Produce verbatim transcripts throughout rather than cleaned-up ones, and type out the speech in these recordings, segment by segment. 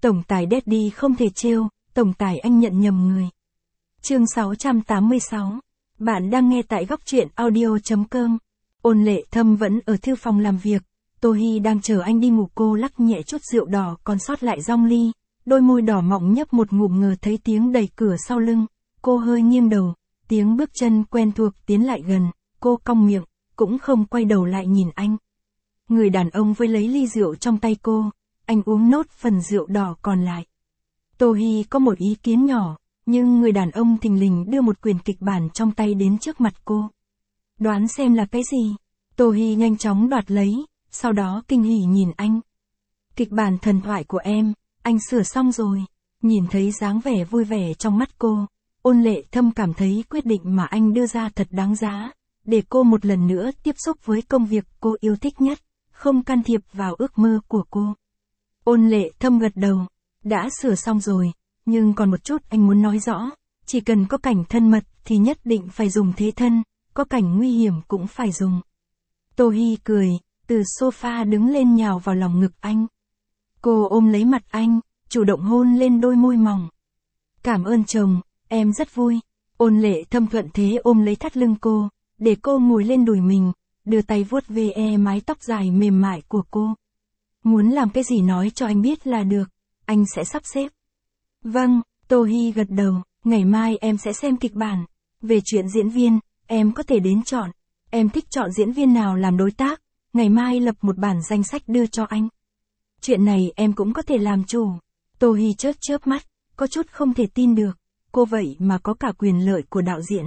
Tổng tài Daddy không thể trêu, tổng tài anh nhận nhầm người. Chương sáu trăm tám mươi sáu. Bạn đang nghe tại góc truyện audio chấm com. Ôn Lệ Thâm vẫn ở thư phòng làm việc. Tô Hi đang chờ anh đi ngủ, cô lắc nhẹ chút rượu đỏ còn sót lại rong ly. Đôi môi đỏ mọng nhấp một ngụm, ngờ thấy tiếng đẩy cửa sau lưng. Cô hơi nghiêng đầu, tiếng bước chân quen thuộc tiến lại gần. Cô cong miệng, cũng không quay đầu lại nhìn anh. Người đàn ông với lấy ly rượu trong tay cô. Anh uống nốt phần rượu đỏ còn lại. Tô Hi có một ý kiến nhỏ, nhưng người đàn ông thình lình đưa một quyển kịch bản trong tay đến trước mặt cô. Đoán xem là cái gì? Tô Hi nhanh chóng đoạt lấy, sau đó kinh hỉ nhìn anh. Kịch bản thần thoại của em, anh sửa xong rồi. Nhìn thấy dáng vẻ vui vẻ trong mắt cô, Ôn Lệ Thâm cảm thấy quyết định mà anh đưa ra thật đáng giá, để cô một lần nữa tiếp xúc với công việc cô yêu thích nhất, không can thiệp vào ước mơ của cô. Ôn Lệ Thâm gật đầu, đã sửa xong rồi, nhưng còn một chút anh muốn nói rõ, chỉ cần có cảnh thân mật thì nhất định phải dùng thế thân, có cảnh nguy hiểm cũng phải dùng. Tô Hi cười, từ sofa đứng lên nhào vào lòng ngực anh. Cô ôm lấy mặt anh, chủ động hôn lên đôi môi mỏng. Cảm ơn chồng, em rất vui. Ôn Lệ Thâm thuận thế ôm lấy thắt lưng cô, để cô ngồi lên đùi mình, đưa tay vuốt ve mái tóc dài mềm mại của cô. Muốn làm cái gì nói cho anh biết là được, anh sẽ sắp xếp. Vâng, Tô Hi gật đầu, ngày mai em sẽ xem kịch bản. Về chuyện diễn viên, em có thể đến chọn. Em thích chọn diễn viên nào làm đối tác, ngày mai lập một bản danh sách đưa cho anh. Chuyện này em cũng có thể làm chủ. Tô Hi chớp chớp mắt, có chút không thể tin được, cô vậy mà có cả quyền lợi của đạo diễn.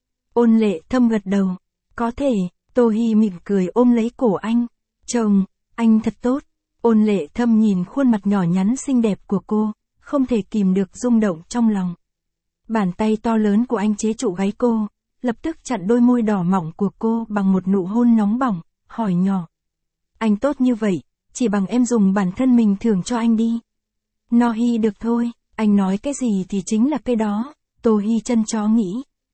Ôn Lệ Thâm gật đầu, có thể. Tô Hi mỉm cười ôm lấy cổ anh. Chồng, anh thật tốt. Ôn Lệ Thâm nhìn khuôn mặt nhỏ nhắn xinh đẹp của cô, không thể kìm được rung động trong lòng. Bàn tay to lớn của anh chế trụ gáy cô, lập tức chặn đôi môi đỏ mọng của cô bằng một nụ hôn nóng bỏng, hỏi nhỏ. Anh tốt như vậy, chỉ bằng em dùng bản thân mình thưởng cho anh đi. No Hi được thôi, anh nói cái gì thì chính là cái đó, Tô Hi chân chó nghĩ.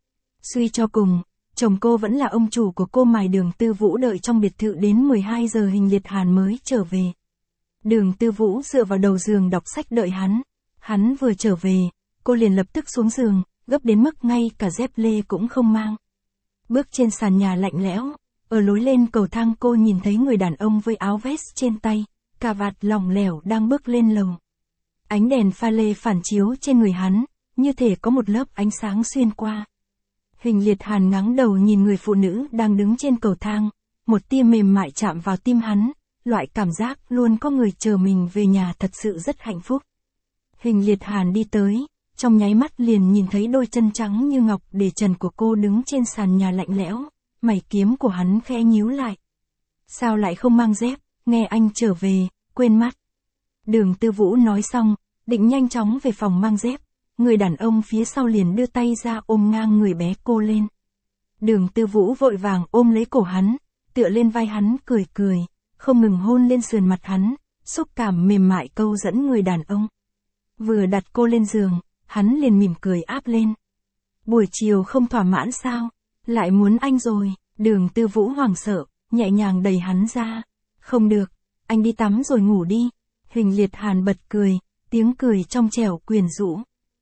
Suy cho cùng, chồng cô vẫn là ông chủ của cô mài Đường Tư Vũ đợi trong biệt thự đến mười hai giờ Hình Liệt Hàn mới trở về. Đường Tư Vũ dựa vào đầu giường đọc sách đợi hắn. Hắn vừa trở về, cô liền lập tức xuống giường, gấp đến mức ngay cả dép lê cũng không mang. Bước trên sàn nhà lạnh lẽo, ở lối lên cầu thang cô nhìn thấy người đàn ông với áo vest trên tay, cà vạt lỏng lẻo đang bước lên lầu. Ánh đèn pha lê phản chiếu trên người hắn, như thể có một lớp ánh sáng xuyên qua. Hình Liệt Hàn ngáng đầu nhìn người phụ nữ đang đứng trên cầu thang, một tia mềm mại chạm vào tim hắn, loại cảm giác luôn có người chờ mình về nhà thật sự rất hạnh phúc. Hình Liệt Hàn đi tới, trong nháy mắt liền nhìn thấy đôi chân trắng như ngọc để trần của cô đứng trên sàn nhà lạnh lẽo, mày kiếm của hắn khẽ nhíu lại. Sao lại không mang dép, nghe anh trở về, quên mất. Đường Tư Vũ nói xong, định nhanh chóng về phòng mang dép, người đàn ông phía sau liền đưa tay ra ôm ngang người bé cô lên. Đường Tư Vũ vội vàng ôm lấy cổ hắn, tựa lên vai hắn cười cười, không ngừng hôn lên sườn mặt hắn, xúc cảm mềm mại câu dẫn người đàn ông. Vừa đặt cô lên giường, hắn liền mỉm cười áp lên. Buổi chiều không thỏa mãn sao, lại muốn anh rồi. Đường Tư Vũ hoảng sợ, nhẹ nhàng đẩy hắn ra. Không được, anh đi tắm rồi ngủ đi. Hình Liệt Hàn bật cười, tiếng cười trong trẻo quyến rũ.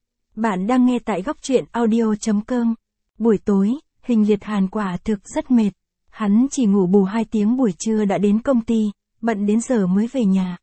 Bạn đang nghe tại góc truyện audio chấm com. Buổi tối, Hình Liệt Hàn quả thực rất mệt. Hắn chỉ ngủ bù hai tiếng buổi trưa đã đến công ty, bận đến giờ mới về nhà.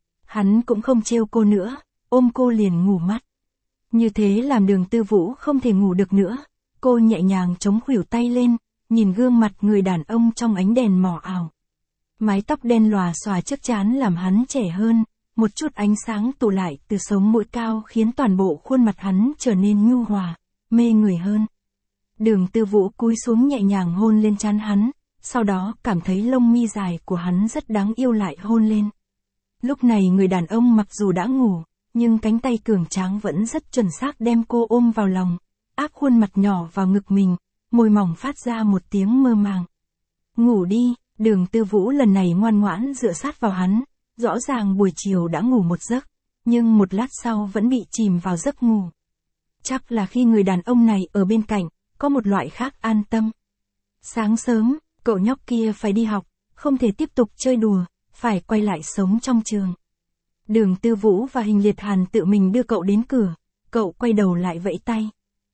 Hắn cũng không trêu cô nữa, ôm cô liền ngủ mất. Như thế làm Đường Tư Vũ không thể ngủ được nữa. Cô nhẹ nhàng chống khuỷu tay lên, nhìn gương mặt người đàn ông trong ánh đèn mỏ ảo. Mái tóc đen lòa xòa trước trán làm hắn trẻ hơn, một chút ánh sáng tụ lại từ sống mũi cao khiến toàn bộ khuôn mặt hắn trở nên nhu hòa, mê người hơn. Đường Tư Vũ cúi xuống nhẹ nhàng hôn lên trán hắn, sau đó cảm thấy lông mi dài của hắn rất đáng yêu lại hôn lên. Lúc này người đàn ông mặc dù đã ngủ, nhưng cánh tay cường tráng vẫn rất chuẩn xác đem cô ôm vào lòng, áp khuôn mặt nhỏ vào ngực mình, môi mỏng phát ra một tiếng mơ màng. Ngủ đi, Đường Tư Vũ lần này ngoan ngoãn dựa sát vào hắn, rõ ràng buổi chiều đã ngủ một giấc, nhưng một lát sau vẫn bị chìm vào giấc ngủ. Chắc là khi người đàn ông này ở bên cạnh, có một loại khác an tâm. Sáng sớm, cậu nhóc kia phải đi học, không thể tiếp tục chơi đùa, phải quay lại sống trong trường. Đường Tư Vũ và Hình Liệt Hàn tự mình đưa cậu đến cửa. Cậu quay đầu lại vẫy tay.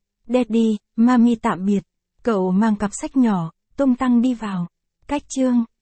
Daddy, Mami tạm biệt. Cậu mang cặp sách nhỏ, tung tăng đi vào. Cách chương.